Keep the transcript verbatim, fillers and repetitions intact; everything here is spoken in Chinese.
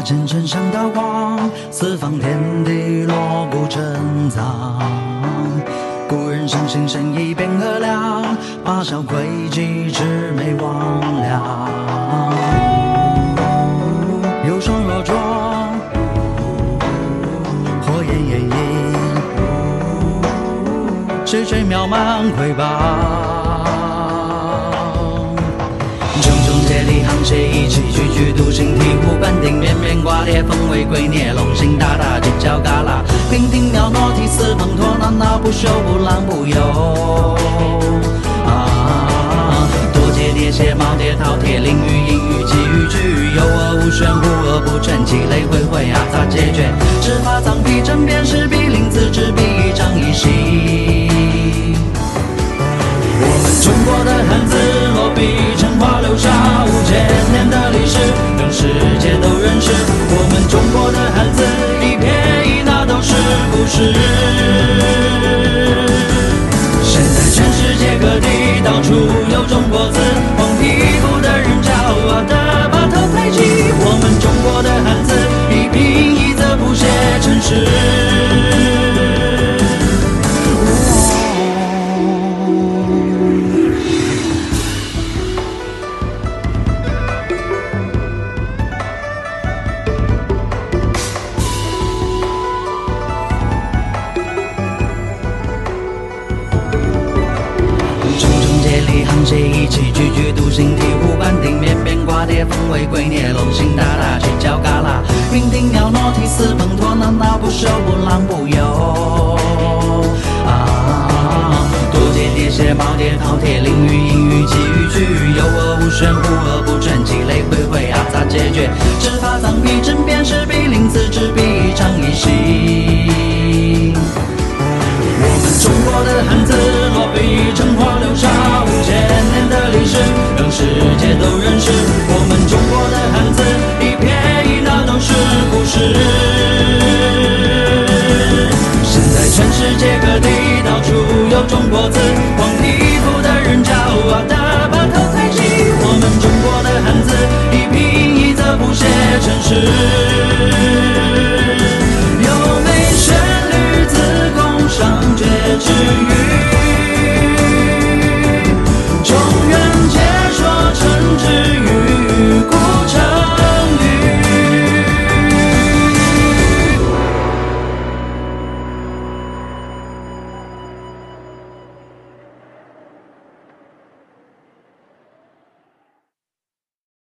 阵阵上刀光，四方天地锣鼓震藏。故人伤心生意便衡量，八小诡计魑魅魍魉。有双若灼，火焰炎映，垂垂渺茫瑰宝。茕茕接力沆瀣一气，踽踽独行，醍醐灌顶，绵绵挂裂，凤尾龟臬，龙行大大，犄角旮旯，娉婷袅娜，涕泗滂沱，闹闹不休，不浪不游。啊，多节叠写，耄耋饕餮，凌雨阴雨，寄予句语，有恶无玄，无恶不全，积累回回，阿杂解决，执法藏笔，针砭时弊，临字执笔，一张一息。我们中国的汉字，落笔成画，留下五千年的历史，让世界都认识。我们中国的汉字，一撇一捺都是故事。现在全世界各地，到处有中国字，黄皮肤的人骄傲地把头抬起。我们中国的汉字，一颦一则谱写尘世。沆瀣一气，踽踽独行，醍醐灌顶，绵绵挂裂，凤尾龟臬，龙行大大，犄角旮旯，娉婷袅娜，涕泗滂沱，闹闹不休，不浪不游。啊，多节叠写，耄耋饕餮，凌雨阴雨，寄予句语，有恶无玄，无恶不全，积累回回，阿杂解决，执法藏笔，针砭时弊，临字执笔，一张一息。